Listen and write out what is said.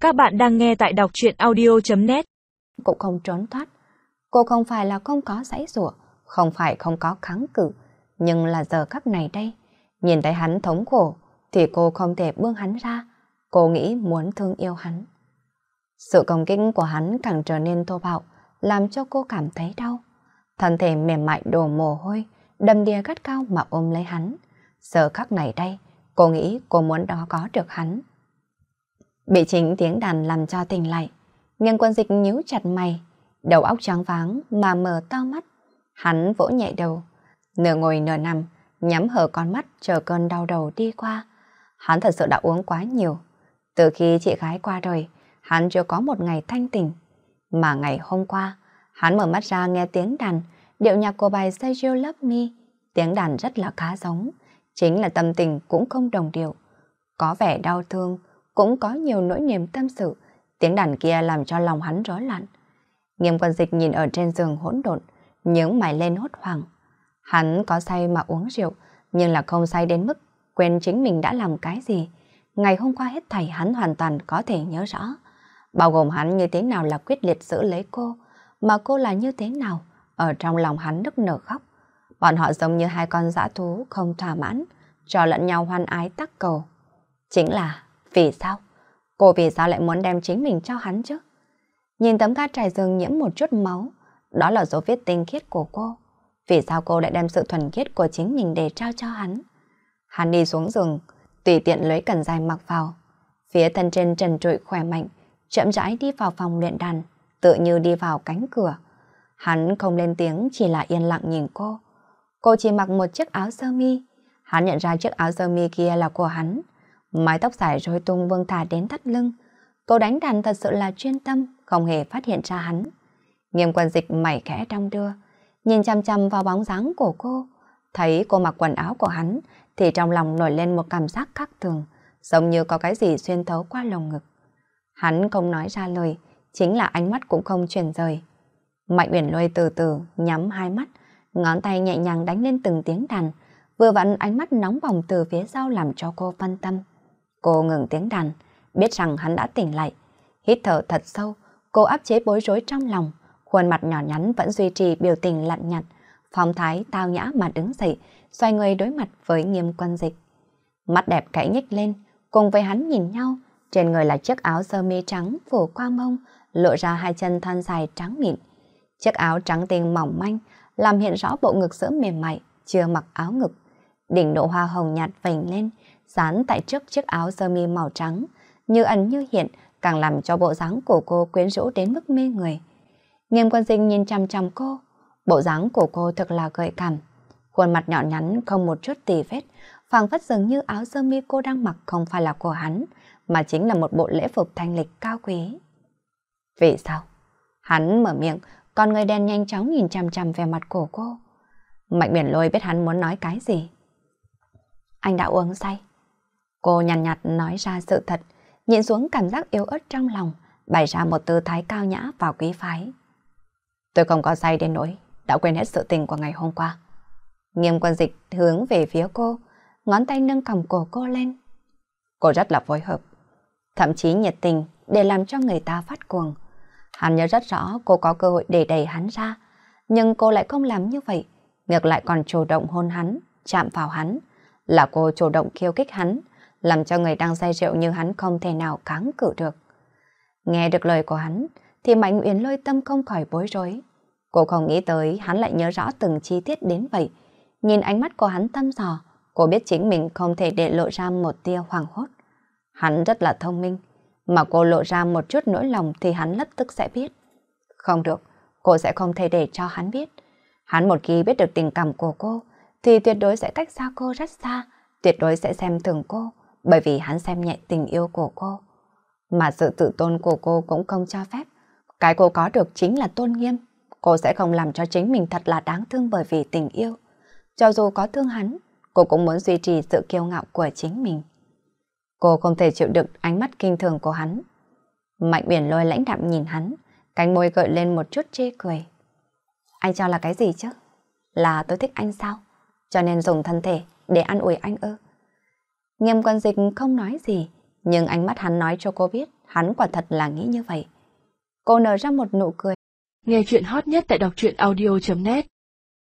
Các bạn đang nghe tại đọc truyện audio.net. Cũng không trốn thoát. Cô không phải là không có giãy giụa, không phải không có kháng cự, nhưng là giờ khắc này đây, nhìn thấy hắn thống khổ thì cô không thể buông hắn ra. Cô nghĩ muốn thương yêu hắn. Sự công kích của hắn càng trở nên thô bạo, làm cho cô cảm thấy đau. Thân thể mềm mại đổ mồ hôi, đầm đìa gắt cao mà ôm lấy hắn. Giờ khắc này đây, cô nghĩ cô muốn đó có được hắn. Bị chính tiếng đàn làm cho tỉnh lại, nhưng Quân Dịch nhíu chặt mày, đầu óc choáng váng mà mở to mắt. Hắn vỗ nhẹ đầu, nửa ngồi nửa nằm, nhắm hờ con mắt chờ cơn đau đầu đi qua. Hắn thật sự đã uống quá nhiều. Từ khi chị gái qua đời, hắn chưa có một ngày thanh tỉnh. Mà ngày hôm qua, hắn mở mắt ra nghe tiếng đàn, điệu nhạc của bài Say You Love Me. Tiếng đàn rất là khá giống, chính là tâm tình cũng không đồng điệu. Có vẻ đau thương, cũng có nhiều nỗi niềm tâm sự. Tiếng đàn kia làm cho lòng hắn rối loạn. Nghiêm Quân Dịch nhìn ở trên giường hỗn độn, nhướng mày lên hốt hoảng. Hắn có say mà uống rượu, nhưng là không say đến mức quên chính mình đã làm cái gì. Ngày hôm qua hết thảy hắn hoàn toàn có thể nhớ rõ. Bao gồm hắn như thế nào là quyết liệt giữ lấy cô, mà cô là như thế nào, ở trong lòng hắn nức nở khóc. Bọn họ giống như hai con dã thú không thỏa mãn, cho lẫn nhau hoan ái tắc cầu. Chính là, vì sao? Cô vì sao lại muốn đem chính mình cho hắn chứ? Nhìn tấm cát trải giường nhiễm một chút máu, đó là dấu vết tinh khiết của cô. Vì sao cô lại đem sự thuần khiết của chính mình để trao cho hắn? Hắn đi xuống giường, tùy tiện lấy cần dài mặc vào. Phía thân trên trần trụi khỏe mạnh, chậm rãi đi vào phòng luyện đàn, tự như đi vào cánh cửa. Hắn không lên tiếng, chỉ là yên lặng nhìn cô. Cô chỉ mặc một chiếc áo sơ mi. Hắn nhận ra chiếc áo sơ mi kia là của hắn. Mái tóc dài rối tung vương thả đến thắt lưng. Cô đánh đàn thật sự là chuyên tâm, không hề phát hiện ra hắn. Nghiêm Quân Dịch mày khẽ đong đưa, nhìn chăm chăm vào bóng dáng của cô. Thấy cô mặc quần áo của hắn, thì trong lòng nổi lên một cảm giác khác thường, giống như có cái gì xuyên thấu qua lồng ngực. Hắn không nói ra lời, chính là ánh mắt cũng không chuyển rời. Mạnh Uyển Lôi từ từ nhắm hai mắt, ngón tay nhẹ nhàng đánh lên từng tiếng đàn, vừa vặn ánh mắt nóng bỏng từ phía sau làm cho cô phân tâm. Cô ngừng tiếng đàn, biết rằng hắn đã tỉnh lại. Hít thở thật sâu, cô áp chế bối rối trong lòng, khuôn mặt nhỏ nhắn vẫn duy trì biểu tình lạnh nhạt, phong thái tao nhã mà đứng dậy, xoay người đối mặt với Nghiêm Quân Dịch. Mắt đẹp khẽ nhếch lên, cùng với hắn nhìn nhau, trên người là chiếc áo sơ mi trắng phủ qua mông, lộ ra hai chân thon dài trắng mịn. Chiếc áo trắng tinh mỏng manh, làm hiện rõ bộ ngực sữa mềm mại, chưa mặc áo ngực. Đỉnh nụ hoa hồng nhạt vành lên, dán tại trước chiếc áo sơ mi màu trắng, như ẩn như hiện, càng làm cho bộ dáng của cô quyến rũ đến mức mê người. Nghiêm Quân Dịch nhìn chăm chăm cô, bộ dáng của cô thật là gợi cảm. Khuôn mặt nhỏ nhắn không một chút tì vết, phảng phất dường như áo sơ mi cô đang mặc không phải là của hắn, mà chính là một bộ lễ phục thanh lịch cao quý. Vì sao? Hắn mở miệng, còn người đen nhanh chóng nhìn chăm chăm về mặt của cô. Mạnh Uyển Lôi biết hắn muốn nói cái gì. Anh đã uống say. Cô nhàn nhạt nói ra sự thật, nhịn xuống cảm giác yếu ớt trong lòng, bày ra một tư thái cao nhã và quý phái. Tôi không có say đến nỗi đã quên hết sự tình của ngày hôm qua. Nghiêm Quân Dịch hướng về phía cô, ngón tay nâng cằm cổ cô lên. Cô rất là phối hợp, thậm chí nhiệt tình để làm cho người ta phát cuồng. Hắn nhớ rất rõ cô có cơ hội để đẩy hắn ra, nhưng cô lại không làm như vậy, ngược lại còn chủ động hôn hắn, chạm vào hắn. Là cô chủ động khiêu khích hắn, làm cho người đang say rượu như hắn không thể nào kháng cự được. Nghe được lời của hắn, thì Mạnh Uyển Lôi tâm không khỏi bối rối. Cô không nghĩ tới hắn lại nhớ rõ từng chi tiết đến vậy. Nhìn ánh mắt của hắn thăm dò, cô biết chính mình không thể để lộ ra một tia hoảng hốt. Hắn rất là thông minh, mà cô lộ ra một chút nỗi lòng thì hắn lập tức sẽ biết. Không được, cô sẽ không thể để cho hắn biết. Hắn một khi biết được tình cảm của cô, thì tuyệt đối sẽ cách xa cô rất xa, tuyệt đối sẽ xem thường cô, bởi vì hắn xem nhẹ tình yêu của cô. Mà sự tự tôn của cô cũng không cho phép. Cái cô có được chính là tôn nghiêm. Cô sẽ không làm cho chính mình thật là đáng thương bởi vì tình yêu. Cho dù có thương hắn, cô cũng muốn duy trì sự kiêu ngạo của chính mình. Cô không thể chịu đựng ánh mắt kinh thường của hắn. Mạnh Uyển Lôi lãnh đạm nhìn hắn, cánh môi gợi lên một chút chê cười. Anh cho là cái gì chứ? Là tôi thích anh sao? Cho nên dùng thân thể để ăn ủi anh ư? Nghiêm Quân Dịch không nói gì, Nhưng ánh mắt hắn nói cho cô biết, hắn quả thật là nghĩ như vậy. Cô nở ra một nụ cười. Nghe chuyện hot nhất tại đọc truyện audio.net